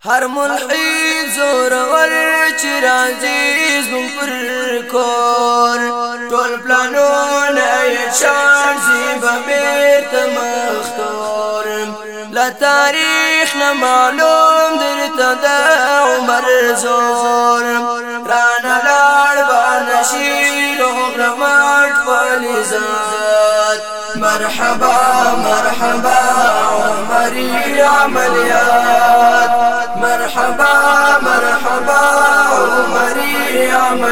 هر ملحد زورور چې راځي زموږ پر کور ټول پلانونه یې شانزي به بیرته مختور له تاریخ نه معلوم درته د عمر زور رانه لاړ به نشي روغ رمټ فلزات مرحبا مرحبا عمري عمليات مرحبا مرحبا عمري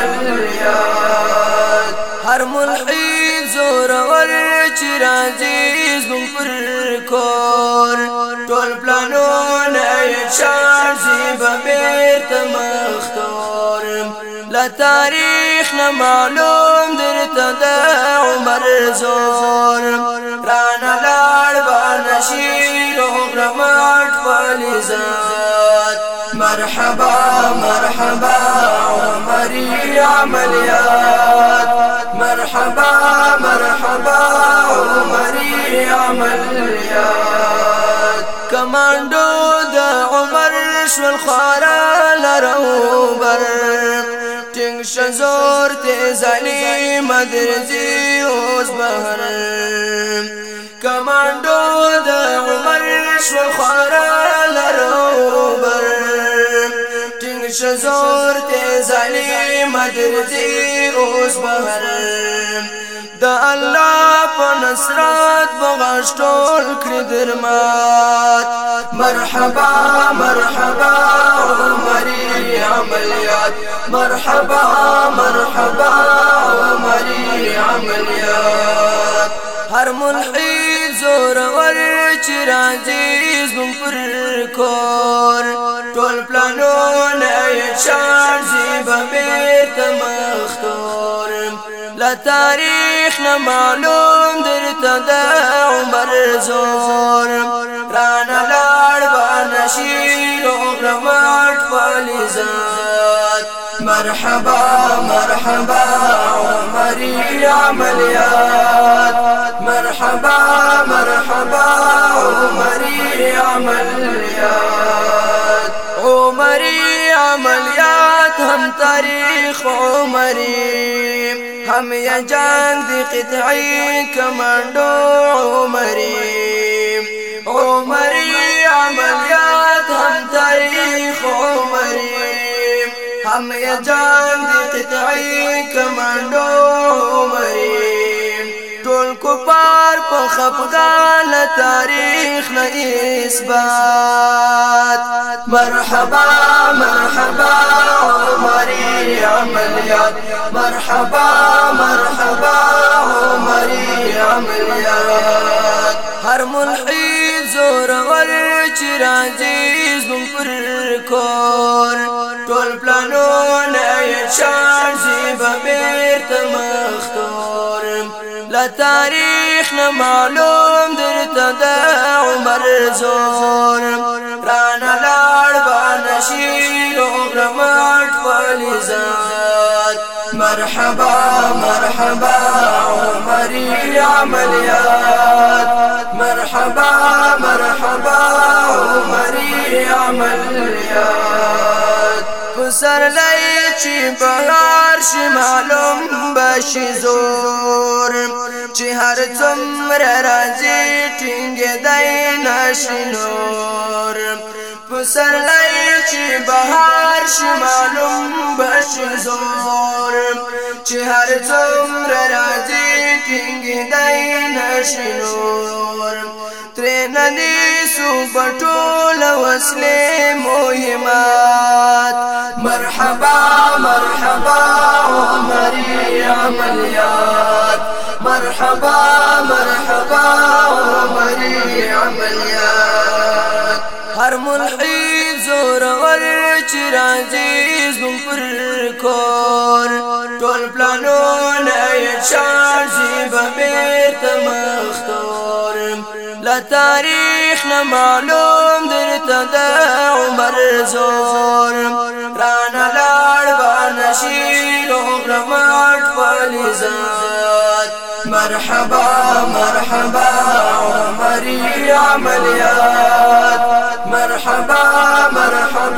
عمليات هر ملحد زورور چې راځي زموږ پر کور ټول پلانونه یې شانزي به بیرته مختور له تاریخ نه معلوم درته د عمر زور رانه لاړ به نشي روغ رمټ فلزات مرحبا مرحبا عمري عمليات مرحبا مرحبا عمري عمليات کمانډو د عمر شول خارا لروبر ټینګ شزور تیز علی مدرزي اوس بهر کمانډو د عمر شول خارا لروبر ټینګ شزور تیز علی مدرزي اوس بهر د الله په نصرت بغاش ټول کړی درمات مرحبا مرحبا عمري عمليات مرحبا مرحبا عمري عمليات هر ملحد زورور چې راځي زموږ پر کور ټول پلانونه یې شانزي به بیرته مختور له تاریخ نه معلوم درته د عمر زور رانه لاړ به نشي روغ رمټ فلزات مرحبا مرحبا عمري عمليات مرحبا مرحبا عمري عمليات عمري عمليات هم تاريخ عمري هم يا جان دي قطعي کمانډو عمري عمليات هم تاريخ عمري هم يا جان دي قطعي کمانډو عمري ټول کفار په خفقان تاریخ نه اثبات مرحبا مرحبا عمري عمليات مرحبا مرحبا عمري عمليات هر ملحد زورور چې راځي زموږ پر کور ټول پلانونه یې شانزي به بیرته مختور له تاریخ نه معلوم درته د عمر زور رانه لاړ به نشي روغ رمټ فلزات مرحبا مرحبا عمري عمليات مرحبا مرحبا عمري عمليات پسر لای چې بهار شي معلوم بشي زور چې هر څومره راځي ټینګ دی نشي نور پسر لای چې بهار شي معلوم بشي زور چې هر څومره راځي ټینګ دی نشي نور ترې ندي سو بټول وسلې مهمات مرحبا مرحبا عمري عمليات مرحبا مرحبا عمري عمليات هر ملحد زورور چې راځي زموږ پر کور ټول پلانونه یې شانزي به بیرته مختور له تاریخ نه معلوم درته د عمر زور رانه لاړ به نشي روغ رمټ فلزات مرحبا مرحبا عمري عمليات مرحبا مرحبا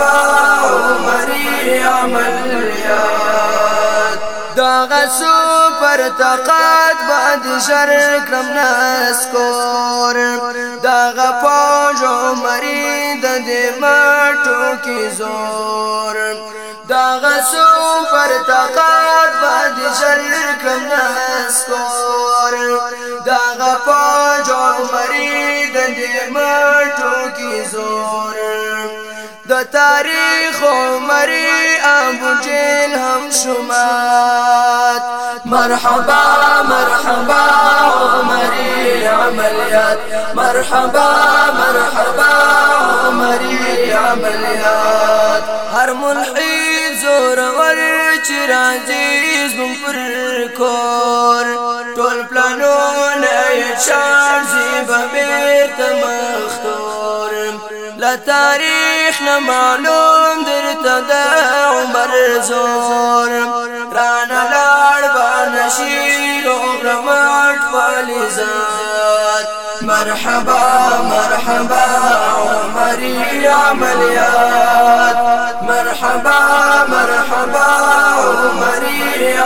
طاقت باندې شر کړم نسکور دغه فوج عمرې د دې مټو کې زور دغه سپر طاقت باندې شر کړم نسکور دغه فوج عمرې د دې مټو کې زور د تاریخ عمرې ابو جهل هم شمات مرحبا مرحبا عمرې عملیات مرحبا مرحبا عمرې عملیات هر ملحد زور ور چې راځي زموږ پر کور ټول پلانونه یې شارځي به بیرته مختور لا تاریخ نه معلوم درته د عمر زور رانه لاړ بانشیر عمرمات فلزات مرحبا مرحبا عمرې عملیات مرحبا مرحبا عمرې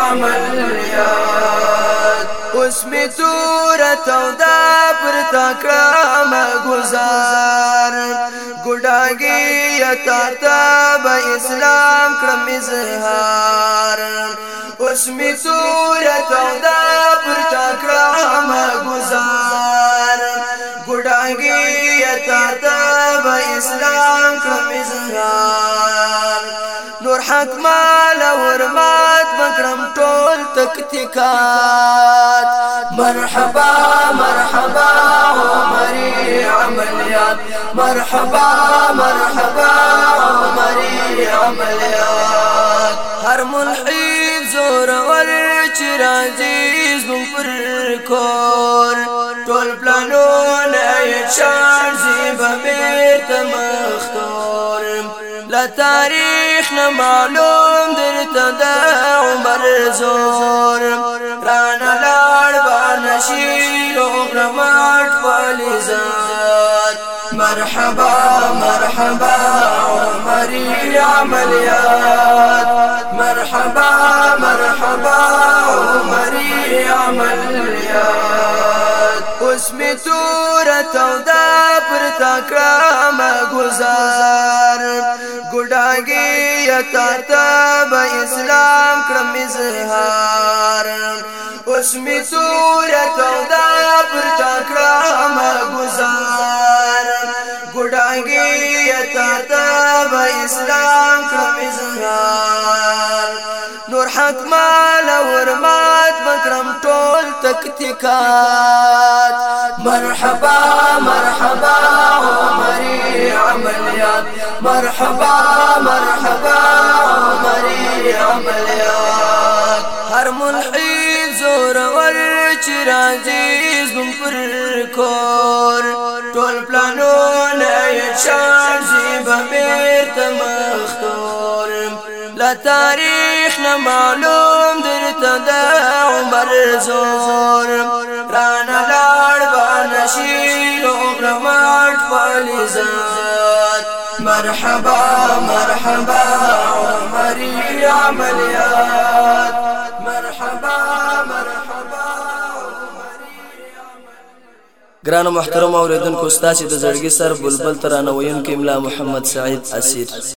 عملیات اوس می تورت او دا پر تکرام گزار ګډاګي تا ته به اسلام کړم اظهار اوس می تورت او دا پر تکرام گزار ګډاګي تا ته به اسلام کړم اظهار نور حق مال ورمات بکرم ټول تکتیکات مرحبا مرحبا عمرې عملیات مرحبا مرحبا عمرې عملیات هر ملحد زور ور چې راځي زموږ پر کور ټول پلانونه یې شارځي به بیرته مختور لا تاریخ نه معلوم درته د عمر زور رانه لاړ بانشیر عمرمات فلزات مرحبا مرحبا عمرې عملیات مرحبا مرحبا عمرې عملیات اوس می تورت او دا پر تکرام گزار ګډاګي تا ته به اسلام کړم اظهار اوس می تورت او دا پر تکرام گزار ګډاګي تا ته به اسلام کړم اظهار نور حق مال ورمات بکرم ټول تکتیکات مرحبا مرحبا عمرې عملیات مرحبا مرحبا عمرې عملیات هر ملحد زور ور چې راځي زموږ پر کور ټول پلانونه یې شارځي به بیرته مختور لا تاریخ نه معلوم درته د عمر زور رانه لاړ بانشیر عمرمات فلزات مرحبا مرحبا عمرې عملیات مرحبا مرحبا ګران محترم اوریدونکو ستاسو د زړګي سر بلبل ترانه وینم کې املا محمد سعید اسیر